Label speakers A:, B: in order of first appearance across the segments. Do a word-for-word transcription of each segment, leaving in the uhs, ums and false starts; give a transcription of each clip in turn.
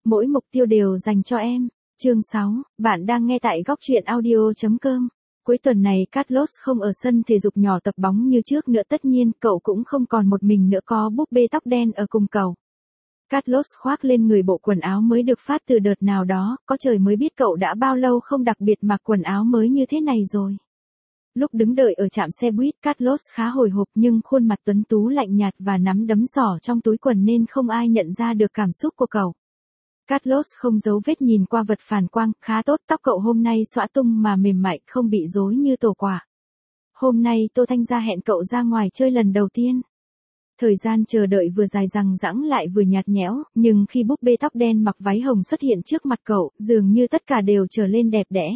A: mỗi mục tiêu đều dành cho em. Chương sáu, bạn đang nghe tại góc truyện audio chấm com. Cuối tuần này Carlos không ở sân thể dục nhỏ tập bóng như trước nữa, tất nhiên cậu cũng không còn một mình nữa, có búp bê tóc đen ở cùng cậu. Carlos khoác lên người bộ quần áo mới được phát từ đợt nào đó, có trời mới biết cậu đã bao lâu không đặc biệt mặc quần áo mới như thế này rồi. Lúc đứng đợi ở trạm xe buýt, Carlos khá hồi hộp nhưng khuôn mặt tuấn tú lạnh nhạt và nắm đấm giỏ trong túi quần nên không ai nhận ra được cảm xúc của cậu. Carlos không giấu vết nhìn qua vật phản quang, khá tốt, tóc cậu hôm nay xõa tung mà mềm mại, không bị rối như tổ quả. Hôm nay Tô Thanh Gia hẹn cậu ra ngoài chơi lần đầu tiên. Thời gian chờ đợi vừa dài dằng dẵng lại vừa nhạt nhẽo, nhưng khi búp bê tóc đen mặc váy hồng xuất hiện trước mặt cậu, dường như tất cả đều trở lên đẹp đẽ.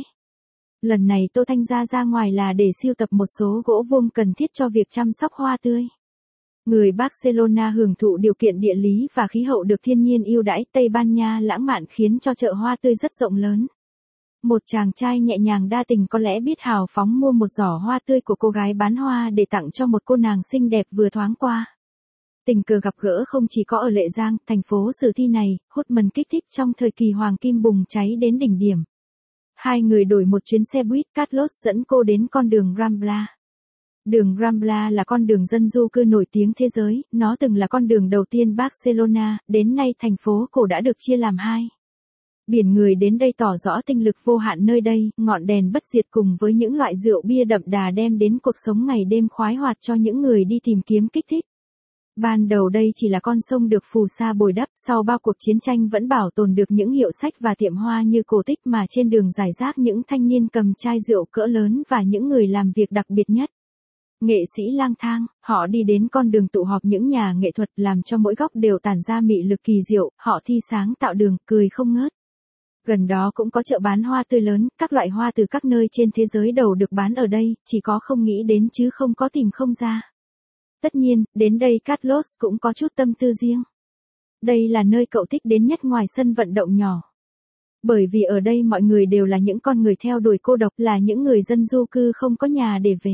A: Lần này Tô Thanh Gia ra ngoài là để sưu tập một số gỗ vuông cần thiết cho việc chăm sóc hoa tươi. Người Barcelona hưởng thụ điều kiện địa lý và khí hậu được thiên nhiên ưu đãi, Tây Ban Nha lãng mạn khiến cho chợ hoa tươi rất rộng lớn. Một chàng trai nhẹ nhàng đa tình có lẽ biết hào phóng mua một giỏ hoa tươi của cô gái bán hoa để tặng cho một cô nàng xinh đẹp vừa thoáng qua. Tình cờ gặp gỡ không chỉ có ở Lệ Giang, thành phố sử thi này, hút mần kích thích trong thời kỳ hoàng kim bùng cháy đến đỉnh điểm. Hai người đổi một chuyến xe buýt, Carlos dẫn cô đến con đường Rambla. Đường Rambla là con đường dân du cư nổi tiếng thế giới, nó từng là con đường đầu tiên Barcelona, đến nay thành phố cổ đã được chia làm hai. Biển người đến đây tỏ rõ tinh lực vô hạn nơi đây, ngọn đèn bất diệt cùng với những loại rượu bia đậm đà đem đến cuộc sống ngày đêm khoái hoạt cho những người đi tìm kiếm kích thích. Ban đầu đây chỉ là con sông được phù sa bồi đắp, sau bao cuộc chiến tranh vẫn bảo tồn được những hiệu sách và tiệm hoa như cổ tích, mà trên đường rải rác những thanh niên cầm chai rượu cỡ lớn và những người làm việc đặc biệt nhất. Nghệ sĩ lang thang, họ đi đến con đường tụ họp những nhà nghệ thuật làm cho mỗi góc đều tản ra mị lực kỳ diệu, họ thi sáng tạo đường, cười không ngớt. Gần đó cũng có chợ bán hoa tươi lớn, các loại hoa từ các nơi trên thế giới đều được bán ở đây, chỉ có không nghĩ đến chứ không có tìm không ra. Tất nhiên, đến đây Carlos cũng có chút tâm tư riêng. Đây là nơi cậu thích đến nhất ngoài sân vận động nhỏ. Bởi vì ở đây mọi người đều là những con người theo đuổi cô độc, là những người dân du cư không có nhà để về.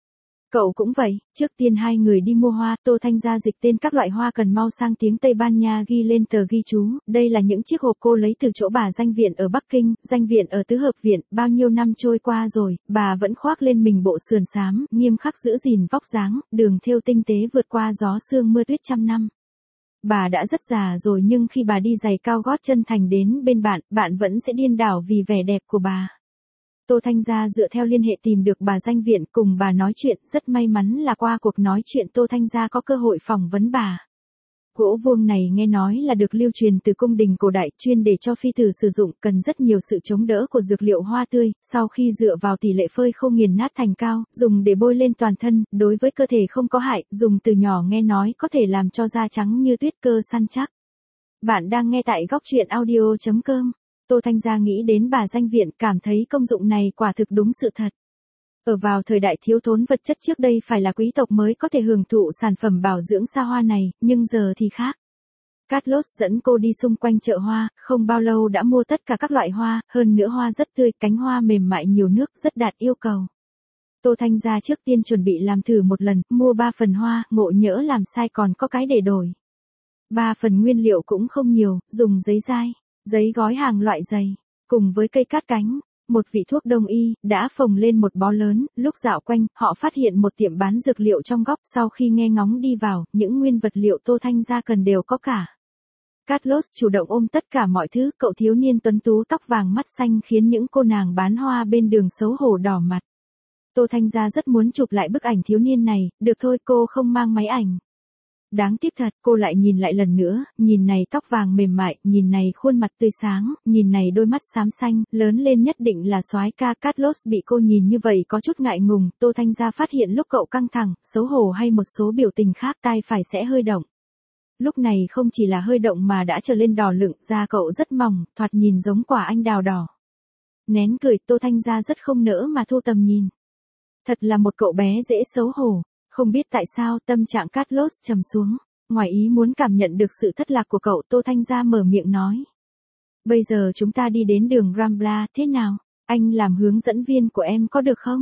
A: Cậu cũng vậy, trước tiên hai người đi mua hoa, Tô Thanh Gia dịch tên các loại hoa cần mau sang tiếng Tây Ban Nha ghi lên tờ ghi chú, đây là những chiếc hộp cô lấy từ chỗ bà danh viện ở Bắc Kinh, danh viện ở Tứ Hợp Viện, bao nhiêu năm trôi qua rồi, bà vẫn khoác lên mình bộ sườn xám, nghiêm khắc giữ gìn vóc dáng, đường thêu tinh tế vượt qua gió sương mưa tuyết trăm năm. Bà đã rất già rồi nhưng khi bà đi giày cao gót chân thành đến bên bạn, bạn vẫn sẽ điên đảo vì vẻ đẹp của bà. Tô Thanh Gia dựa theo liên hệ tìm được bà danh viện, cùng bà nói chuyện, rất may mắn là qua cuộc nói chuyện Tô Thanh Gia có cơ hội phỏng vấn bà. Gỗ vuông này nghe nói là được lưu truyền từ cung đình cổ đại, chuyên để cho phi tử sử dụng, cần rất nhiều sự chống đỡ của dược liệu hoa tươi, sau khi dựa vào tỷ lệ phơi khô nghiền nát thành cao, dùng để bôi lên toàn thân, đối với cơ thể không có hại, dùng từ nhỏ nghe nói có thể làm cho da trắng như tuyết, cơ săn chắc. Bạn đang nghe tại góc truyện audio chấm com. Tô Thanh Gia nghĩ đến bà danh viện, cảm thấy công dụng này quả thực đúng sự thật. Ở vào thời đại thiếu thốn vật chất trước đây phải là quý tộc mới có thể hưởng thụ sản phẩm bảo dưỡng xa hoa này, nhưng giờ thì khác. Carlos dẫn cô đi xung quanh chợ hoa, không bao lâu đã mua tất cả các loại hoa, hơn nữa hoa rất tươi, cánh hoa mềm mại nhiều nước, rất đạt yêu cầu. Tô Thanh Gia trước tiên chuẩn bị làm thử một lần, mua ba phần hoa, ngộ nhỡ làm sai còn có cái để đổi. Ba phần nguyên liệu cũng không nhiều, dùng giấy dai, giấy gói hàng loại dày, cùng với cây cát cánh, một vị thuốc đông y, đã phồng lên một bó lớn, lúc dạo quanh, họ phát hiện một tiệm bán dược liệu trong góc, sau khi nghe ngóng đi vào, những nguyên vật liệu Tô Thanh Gia cần đều có cả. Carlos chủ động ôm tất cả mọi thứ, cậu thiếu niên tuấn tú tóc vàng mắt xanh khiến những cô nàng bán hoa bên đường xấu hổ đỏ mặt. Tô Thanh Gia rất muốn chụp lại bức ảnh thiếu niên này, được thôi cô không mang máy ảnh. Đáng tiếc thật, cô lại nhìn lại lần nữa, nhìn này tóc vàng mềm mại, nhìn này khuôn mặt tươi sáng, nhìn này đôi mắt xám xanh, lớn lên nhất định là soái ca. Carlos bị cô nhìn như vậy có chút ngại ngùng, Tô Thanh Gia phát hiện lúc cậu căng thẳng, xấu hổ hay một số biểu tình khác, tai phải sẽ hơi động. Lúc này không chỉ là hơi động mà đã trở lên đỏ lựng, da cậu rất mỏng, thoạt nhìn giống quả anh đào đỏ. Nén cười, Tô Thanh Gia rất không nỡ mà thu tầm nhìn. Thật là một cậu bé dễ xấu hổ. Không biết tại sao tâm trạng Carlos trầm xuống, ngoài ý muốn cảm nhận được sự thất lạc của cậu, Tô Thanh Gia mở miệng nói. Bây giờ chúng ta đi đến đường Rambla, thế nào? Anh làm hướng dẫn viên của em có được không?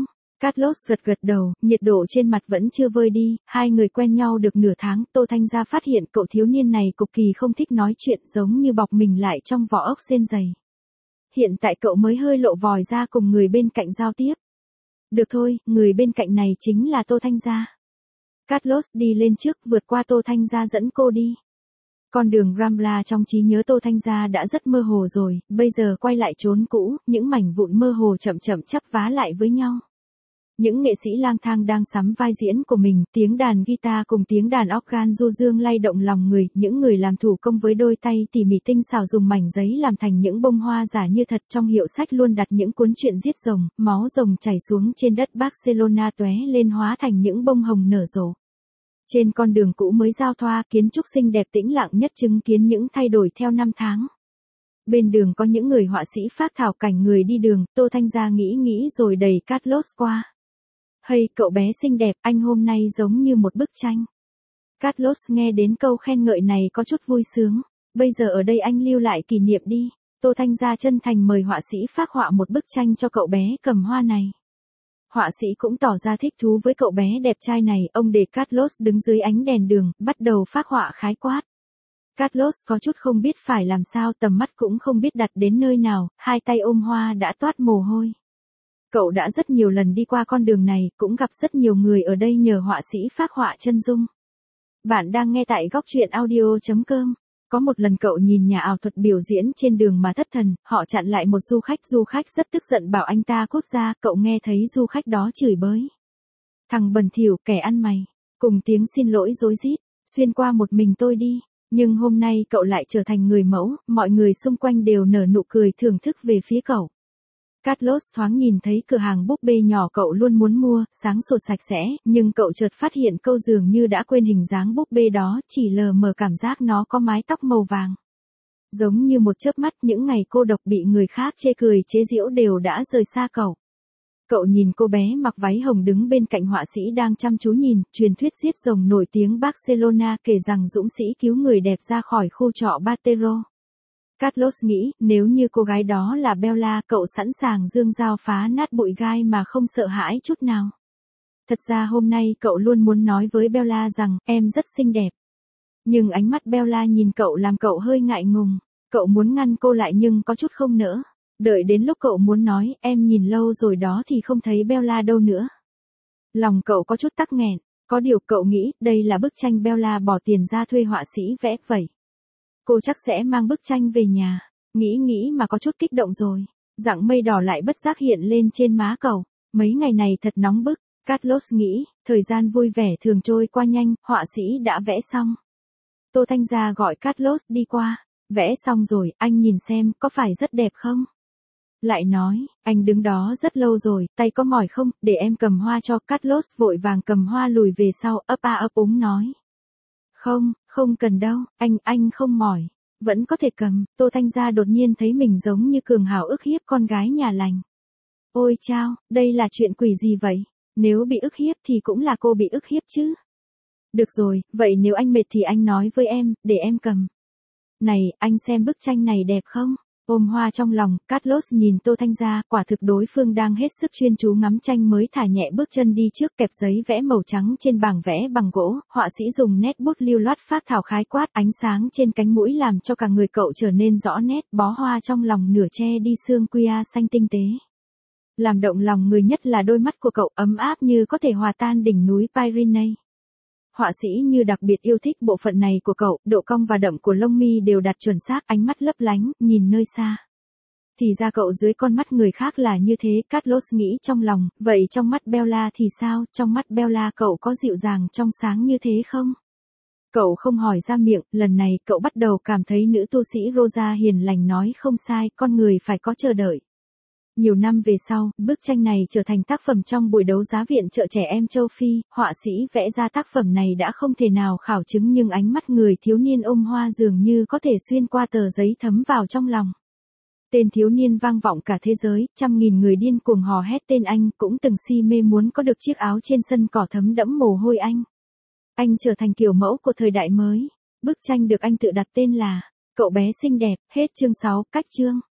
A: Carlos gật gật đầu, nhiệt độ trên mặt vẫn chưa vơi đi, hai người quen nhau được nửa tháng, Tô Thanh Gia phát hiện cậu thiếu niên này cực kỳ không thích nói chuyện, giống như bọc mình lại trong vỏ ốc sên dày. Hiện tại cậu mới hơi lộ vòi ra cùng người bên cạnh giao tiếp. Được thôi, người bên cạnh này chính là Tô Thanh Gia. Carlos đi lên trước, vượt qua Tô Thanh Gia dẫn cô đi. Con đường Rambla trong trí nhớ Tô Thanh Gia đã rất mơ hồ rồi, bây giờ quay lại chốn cũ, những mảnh vụn mơ hồ chậm chậm chắp vá lại với nhau. Những nghệ sĩ lang thang đang sắm vai diễn của mình, tiếng đàn guitar cùng tiếng đàn organ du dương lay động lòng người, những người làm thủ công với đôi tay tỉ mỉ tinh xảo dùng mảnh giấy làm thành những bông hoa giả như thật, trong hiệu sách luôn đặt những cuốn truyện giết rồng, máu rồng chảy xuống trên đất Barcelona tóe lên hóa thành những bông hồng nở rộ. Trên con đường cũ mới giao thoa, kiến trúc xinh đẹp tĩnh lặng nhất chứng kiến những thay đổi theo năm tháng. Bên đường có những người họa sĩ phác thảo cảnh người đi đường, Tô Thanh Gia nghĩ nghĩ rồi đẩy Carlos qua. Hay cậu bé xinh đẹp, anh hôm nay giống như một bức tranh. Carlos nghe đến câu khen ngợi này có chút vui sướng. Bây giờ ở đây anh lưu lại kỷ niệm đi. Tô Thanh Gia chân thành mời họa sĩ phác họa một bức tranh cho cậu bé cầm hoa này. Họa sĩ cũng tỏ ra thích thú với cậu bé đẹp trai này, ông để Carlos đứng dưới ánh đèn đường, bắt đầu phác họa khái quát. Carlos có chút không biết phải làm sao, tầm mắt cũng không biết đặt đến nơi nào, hai tay ôm hoa đã toát mồ hôi. Cậu đã rất nhiều lần đi qua con đường này, cũng gặp rất nhiều người ở đây nhờ họa sĩ phác họa chân dung. Bạn đang nghe tại góc truyện audio chấm com. Có một lần cậu nhìn nhà ảo thuật biểu diễn trên đường mà thất thần, họ chặn lại một du khách, du khách rất tức giận bảo anh ta cút ra, cậu nghe thấy du khách đó chửi bới. Thằng bẩn thỉu, kẻ ăn mày, cùng tiếng xin lỗi rối rít, xuyên qua một mình tôi đi. Nhưng hôm nay cậu lại trở thành người mẫu, mọi người xung quanh đều nở nụ cười thưởng thức về phía cậu. Carlos thoáng nhìn thấy cửa hàng búp bê nhỏ cậu luôn muốn mua, sáng sủa sạch sẽ, nhưng cậu chợt phát hiện câu dường như đã quên hình dáng búp bê đó, chỉ lờ mờ cảm giác nó có mái tóc màu vàng. Giống như một chớp mắt, những ngày cô độc bị người khác chê cười chế giễu đều đã rời xa cậu. Cậu nhìn cô bé mặc váy hồng đứng bên cạnh họa sĩ đang chăm chú nhìn, truyền thuyết giết rồng nổi tiếng Barcelona kể rằng dũng sĩ cứu người đẹp ra khỏi khu trọ Batero. Carlos nghĩ, nếu như cô gái đó là Bella, cậu sẵn sàng giương dao phá nát bụi gai mà không sợ hãi chút nào. Thật ra hôm nay cậu luôn muốn nói với Bella rằng, em rất xinh đẹp. Nhưng ánh mắt Bella nhìn cậu làm cậu hơi ngại ngùng. Cậu muốn ngăn cô lại nhưng có chút không nỡ. Đợi đến lúc cậu muốn nói, em nhìn lâu rồi đó thì không thấy Bella đâu nữa. Lòng cậu có chút tắc nghẹn. Có điều cậu nghĩ, đây là bức tranh Bella bỏ tiền ra thuê họa sĩ vẽ vậy. Cô chắc sẽ mang bức tranh về nhà. Nghĩ nghĩ mà có chút kích động rồi. Dặng mây đỏ lại bất giác hiện lên trên má cậu. Mấy ngày này thật nóng bức. Carlos nghĩ, thời gian vui vẻ thường trôi qua nhanh, họa sĩ đã vẽ xong. Tô Thanh Gia gọi Carlos đi qua. Vẽ xong rồi, anh nhìn xem, có phải rất đẹp không? Lại nói, anh đứng đó rất lâu rồi, tay có mỏi không, để em cầm hoa cho. Carlos vội vàng cầm hoa lùi về sau, ấp a ấp úng nói. Không, không cần đâu, anh, anh không mỏi, vẫn có thể cầm. Tô Thanh Gia đột nhiên thấy mình giống như cường hào ức hiếp con gái nhà lành. Ôi chao, đây là chuyện quỷ gì vậy? Nếu bị ức hiếp thì cũng là cô bị ức hiếp chứ. Được rồi, vậy nếu anh mệt thì anh nói với em, để em cầm. Này, anh xem bức tranh này đẹp không? Ôm hoa trong lòng, Carlos nhìn Tô Thanh Gia, quả thực đối phương đang hết sức chuyên chú ngắm tranh mới thả nhẹ bước chân đi trước, kẹp giấy vẽ màu trắng trên bảng vẽ bằng gỗ, họa sĩ dùng nét bút lưu loát phác thảo khái quát, ánh sáng trên cánh mũi làm cho cả người cậu trở nên rõ nét, bó hoa trong lòng nửa che đi xương quia xanh tinh tế. Làm động lòng người nhất là đôi mắt của cậu ấm áp như có thể hòa tan đỉnh núi Pyrenees. Họa sĩ như đặc biệt yêu thích bộ phận này của cậu, độ cong và đậm của lông mi đều đặt chuẩn xác, ánh mắt lấp lánh, nhìn nơi xa. Thì ra cậu dưới con mắt người khác là như thế, Carlos nghĩ trong lòng, vậy trong mắt Bella thì sao, trong mắt Bella cậu có dịu dàng trong sáng như thế không? Cậu không hỏi ra miệng, lần này cậu bắt đầu cảm thấy nữ tu sĩ Rosa hiền lành nói không sai, con người phải có chờ đợi. Nhiều năm về sau, bức tranh này trở thành tác phẩm trong buổi đấu giá viện chợ trẻ em châu Phi, họa sĩ vẽ ra tác phẩm này đã không thể nào khảo chứng nhưng ánh mắt người thiếu niên ôm hoa dường như có thể xuyên qua tờ giấy thấm vào trong lòng. Tên thiếu niên vang vọng cả thế giới, trăm nghìn người điên cuồng hò hét tên anh, cũng từng si mê muốn có được chiếc áo trên sân cỏ thấm đẫm mồ hôi anh. Anh trở thành kiểu mẫu của thời đại mới. Bức tranh được anh tự đặt tên là Cậu bé xinh đẹp, hết chương sáu, cách chương.